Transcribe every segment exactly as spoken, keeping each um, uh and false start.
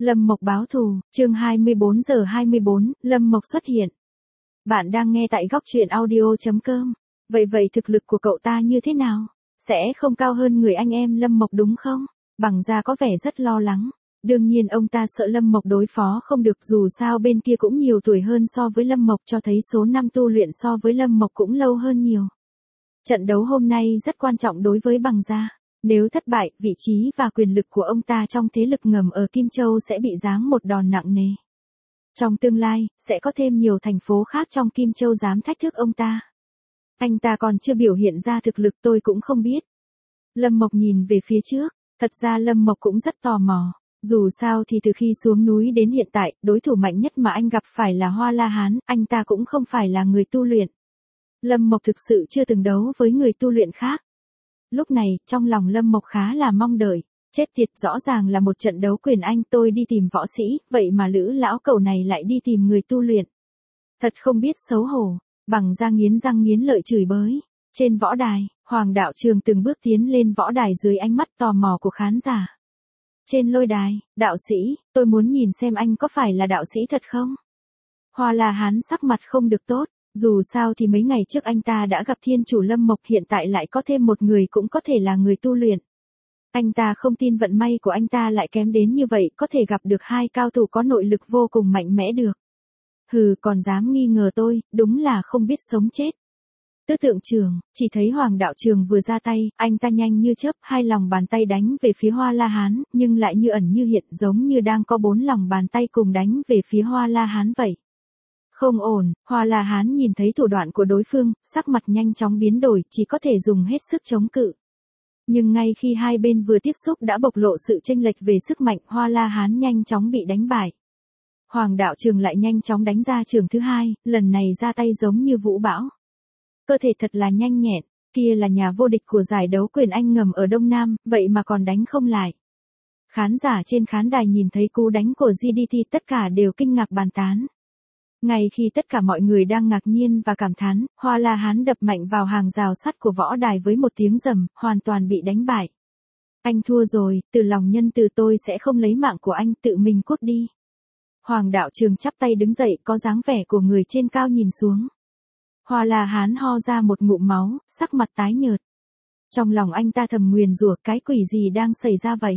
Lâm Mộc báo thù, chương hai mươi bốn giờ hai mươi bốn, Lâm Mộc xuất hiện. Bạn đang nghe tại góc truyện audio.com. Vậy vậy thực lực của cậu ta như thế nào? Sẽ không cao hơn người anh em Lâm Mộc đúng không? Bằng Gia có vẻ rất lo lắng. Đương nhiên ông ta sợ Lâm Mộc đối phó không được, dù sao bên kia cũng nhiều tuổi hơn so với Lâm Mộc, cho thấy số năm tu luyện so với Lâm Mộc cũng lâu hơn nhiều. Trận đấu hôm nay rất quan trọng đối với Bằng Gia. Nếu thất bại, vị trí và quyền lực của ông ta trong thế lực ngầm ở Kim Châu sẽ bị giáng một đòn nặng nề. Trong tương lai, sẽ có thêm nhiều thành phố khác trong Kim Châu dám thách thức ông ta. Anh ta còn chưa biểu hiện ra thực lực tôi cũng không biết. Lâm Mộc nhìn về phía trước, thật ra Lâm Mộc cũng rất tò mò. Dù sao thì từ khi xuống núi đến hiện tại, đối thủ mạnh nhất mà anh gặp phải là Hoa La Hán, anh ta cũng không phải là người tu luyện. Lâm Mộc thực sự chưa từng đấu với người tu luyện khác. Lúc này, trong lòng Lâm Mộc khá là mong đợi. Chết tiệt, rõ ràng là một trận đấu quyền Anh, tôi đi tìm võ sĩ, vậy mà Lữ lão cẩu này lại đi tìm người tu luyện. Thật không biết xấu hổ. Bằng Gia nghiến răng nghiến lợi chửi bới. Trên võ đài, Hoàng Đạo Trường từng bước tiến lên võ đài dưới ánh mắt tò mò của khán giả. Trên lôi đài, đạo sĩ, tôi muốn nhìn xem anh có phải là đạo sĩ thật không? Hoa La Hán sắc mặt không được tốt. Dù sao thì mấy ngày trước anh ta đã gặp thiên chủ Lâm Mộc, hiện tại lại có thêm một người cũng có thể là người tu luyện. Anh ta không tin vận may của anh ta lại kém đến như vậy, có thể gặp được hai cao thủ có nội lực vô cùng mạnh mẽ được. Hừ, còn dám nghi ngờ tôi, đúng là không biết sống chết. Tứ Tượng Trường, chỉ thấy Hoàng Đạo Trường vừa ra tay, anh ta nhanh như chớp, hai lòng bàn tay đánh về phía Hoa La Hán, nhưng lại như ẩn như hiện, giống như đang có bốn lòng bàn tay cùng đánh về phía Hoa La Hán vậy. Không ổn, Hoa La Hán nhìn thấy thủ đoạn của đối phương, sắc mặt nhanh chóng biến đổi, chỉ có thể dùng hết sức chống cự. Nhưng ngay khi hai bên vừa tiếp xúc đã bộc lộ sự chênh lệch về sức mạnh, Hoa La Hán nhanh chóng bị đánh bại. Hoàng Đạo Trường lại nhanh chóng đánh ra trường thứ hai, lần này ra tay giống như vũ bão. Cơ thể thật là nhanh nhẹn, kia là nhà vô địch của giải đấu quyền Anh ngầm ở Đông Nam, vậy mà còn đánh không lại. Khán giả trên khán đài nhìn thấy cú đánh của giê đê tê tất cả đều kinh ngạc bàn tán. Ngay khi tất cả mọi người đang ngạc nhiên và cảm thán, Hoa La Hán đập mạnh vào hàng rào sắt của võ đài với một tiếng rầm, hoàn toàn bị đánh bại. Anh thua rồi, từ lòng nhân từ tôi sẽ không lấy mạng của anh, tự mình cút đi. Hoàng Đạo Trường chắp tay đứng dậy, có dáng vẻ của người trên cao nhìn xuống. Hoa La Hán ho ra một ngụm máu, sắc mặt tái nhợt. Trong lòng anh ta thầm nguyền rủa, cái quỷ gì đang xảy ra vậy?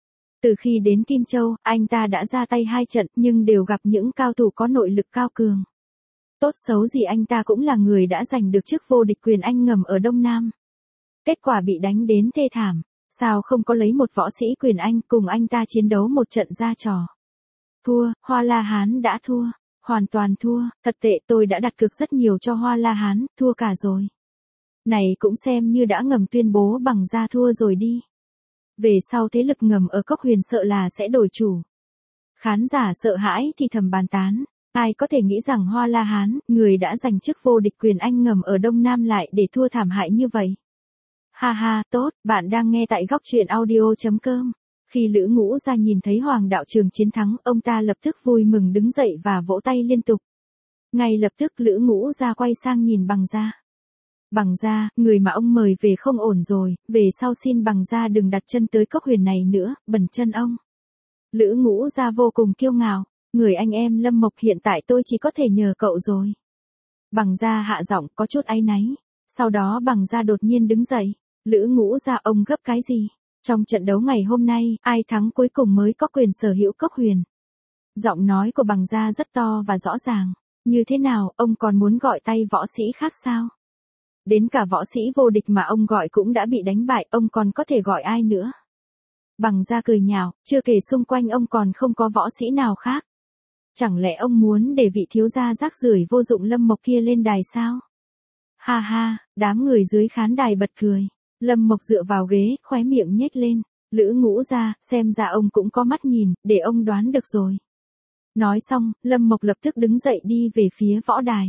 Từ khi đến Kim Châu, anh ta đã ra tay hai trận nhưng đều gặp những cao thủ có nội lực cao cường. Tốt xấu gì anh ta cũng là người đã giành được chức vô địch quyền Anh ngầm ở Đông Nam. Kết quả bị đánh đến thê thảm, sao không có lấy một võ sĩ quyền Anh cùng anh ta chiến đấu một trận ra trò. Thua, Hoa La Hán đã thua, hoàn toàn thua, thật tệ, tôi đã đặt cược rất nhiều cho Hoa La Hán, thua cả rồi. Này cũng xem như đã ngầm tuyên bố Bằng Gia thua rồi đi. Về sau thế lực ngầm ở Cốc Huyền sợ là sẽ đổi chủ. Khán giả sợ hãi thì thầm bàn tán, ai có thể nghĩ rằng Hoa La Hán, người đã giành chức vô địch quyền Anh ngầm ở Đông Nam lại để thua thảm hại như vậy. Ha ha, tốt, bạn đang nghe tại góc truyện audio.com. Khi Lữ Ngũ Gia nhìn thấy Hoàng Đạo Trường chiến thắng, ông ta lập tức vui mừng đứng dậy và vỗ tay liên tục. Ngay lập tức Lữ Ngũ Gia quay sang nhìn Bằng Gia. Bằng Gia, người mà ông mời về không ổn rồi, về sau xin Bằng Gia đừng đặt chân tới Cốc Huyền này nữa, bẩn chân ông. Lữ Ngũ Gia vô cùng kiêu ngạo, người anh em Lâm Mộc, hiện tại tôi chỉ có thể nhờ cậu rồi. Bằng Gia hạ giọng có chút áy náy, sau đó Bằng Gia đột nhiên đứng dậy, Lữ Ngũ Gia, ông gấp cái gì? Trong trận đấu ngày hôm nay, ai thắng cuối cùng mới có quyền sở hữu Cốc Huyền. Giọng nói của Bằng Gia rất to và rõ ràng, như thế nào, ông còn muốn gọi tay võ sĩ khác sao? Đến cả võ sĩ vô địch mà ông gọi cũng đã bị đánh bại, ông còn có thể gọi ai nữa? Bằng Gia cười nhạo, chưa kể xung quanh ông còn không có võ sĩ nào khác. Chẳng lẽ ông muốn để vị thiếu gia rác rưởi vô dụng Lâm Mộc kia lên đài sao? Ha ha, đám người dưới khán đài bật cười. Lâm Mộc dựa vào ghế, khóe miệng nhếch lên. Lữ Ngũ Gia, xem ra ông cũng có mắt nhìn, để ông đoán được rồi. Nói xong, Lâm Mộc lập tức đứng dậy đi về phía võ đài.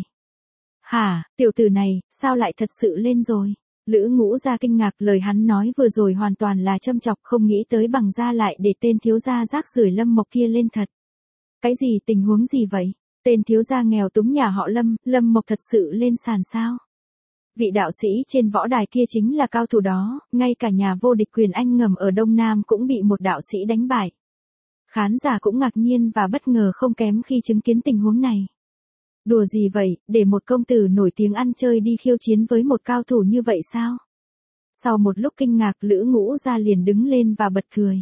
Hả, tiểu tử này, sao lại thật sự lên rồi? Lữ Ngũ Gia kinh ngạc, lời hắn nói vừa rồi hoàn toàn là châm chọc, không nghĩ tới Bằng Gia lại để tên thiếu gia rác rưởi Lâm Mộc kia lên thật. Cái gì, tình huống gì vậy? Tên thiếu gia nghèo túng nhà họ Lâm, Lâm Mộc thật sự lên sàn sao? Vị đạo sĩ trên võ đài kia chính là cao thủ đó, ngay cả nhà vô địch quyền Anh ngầm ở Đông Nam cũng bị một đạo sĩ đánh bại. Khán giả cũng ngạc nhiên và bất ngờ không kém khi chứng kiến tình huống này. Đùa gì vậy, để một công tử nổi tiếng ăn chơi đi khiêu chiến với một cao thủ như vậy sao? Sau một lúc kinh ngạc, Lữ Ngũ Gia liền đứng lên và bật cười.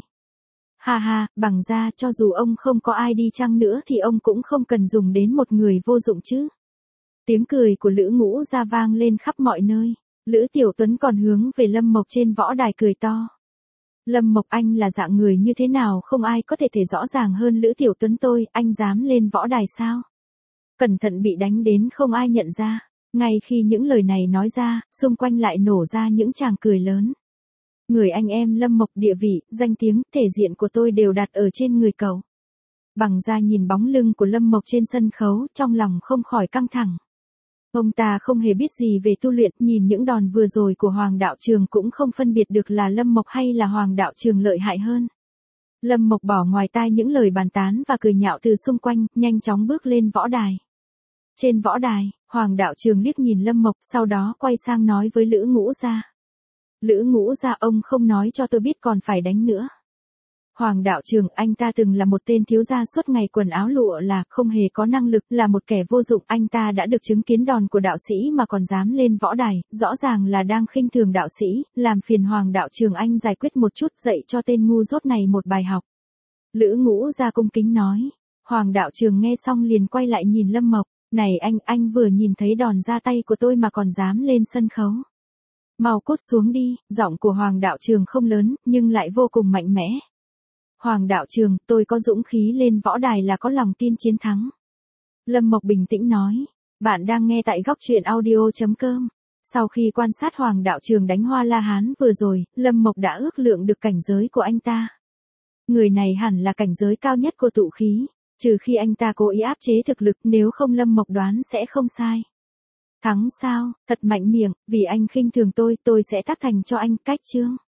Ha ha, bằng ra cho dù ông không có ai đi chăng nữa thì ông cũng không cần dùng đến một người vô dụng chứ. Tiếng cười của Lữ Ngũ Gia vang lên khắp mọi nơi. Lữ Tiểu Tuấn còn hướng về Lâm Mộc trên võ đài cười to. Lâm Mộc, anh là dạng người như thế nào không ai có thể thể rõ ràng hơn Lữ Tiểu Tuấn tôi, anh dám lên võ đài sao? Cẩn thận bị đánh đến không ai nhận ra. Ngay khi những lời này nói ra, xung quanh lại nổ ra những tràng cười lớn. Người anh em Lâm Mộc, địa vị, danh tiếng, thể diện của tôi đều đặt ở trên người cậu. Bằng ra nhìn bóng lưng của Lâm Mộc trên sân khấu, trong lòng không khỏi căng thẳng. Ông ta không hề biết gì về tu luyện, nhìn những đòn vừa rồi của Hoàng Đạo Trường cũng không phân biệt được là Lâm Mộc hay là Hoàng Đạo Trường lợi hại hơn. Lâm Mộc bỏ ngoài tai những lời bàn tán và cười nhạo từ xung quanh, nhanh chóng bước lên võ đài. Trên võ đài, Hoàng Đạo Trường liếc nhìn Lâm Mộc, sau đó quay sang nói với Lữ Ngũ Gia. Lữ Ngũ Gia, ông không nói cho tôi biết còn phải đánh nữa. Hoàng Đạo Trường, anh ta từng là một tên thiếu gia suốt ngày quần áo lụa là, không hề có năng lực, là một kẻ vô dụng. Anh ta đã được chứng kiến đòn của đạo sĩ mà còn dám lên võ đài, rõ ràng là đang khinh thường đạo sĩ, làm phiền Hoàng Đạo Trường anh giải quyết một chút, dạy cho tên ngu dốt này một bài học. Lữ Ngũ Gia cung kính nói. Hoàng Đạo Trường nghe xong liền quay lại nhìn Lâm Mộc. Này anh, anh vừa nhìn thấy đòn ra tay của tôi mà còn dám lên sân khấu. Mau cút xuống đi. Giọng của Hoàng Đạo Trường không lớn, nhưng lại vô cùng mạnh mẽ. Hoàng Đạo Trường, tôi có dũng khí lên võ đài là có lòng tin chiến thắng. Lâm Mộc bình tĩnh nói. Bạn đang nghe tại góc truyện audio chấm com. Sau khi quan sát Hoàng Đạo Trường đánh Hoa La Hán vừa rồi, Lâm Mộc đã ước lượng được cảnh giới của anh ta. Người này hẳn là cảnh giới cao nhất của tụ khí. Trừ khi anh ta cố ý áp chế thực lực, nếu không Lâm Mộc đoán sẽ không sai. Thắng sao, thật mạnh miệng, vì anh khinh thường tôi, tôi sẽ tác thành cho anh, cách chương.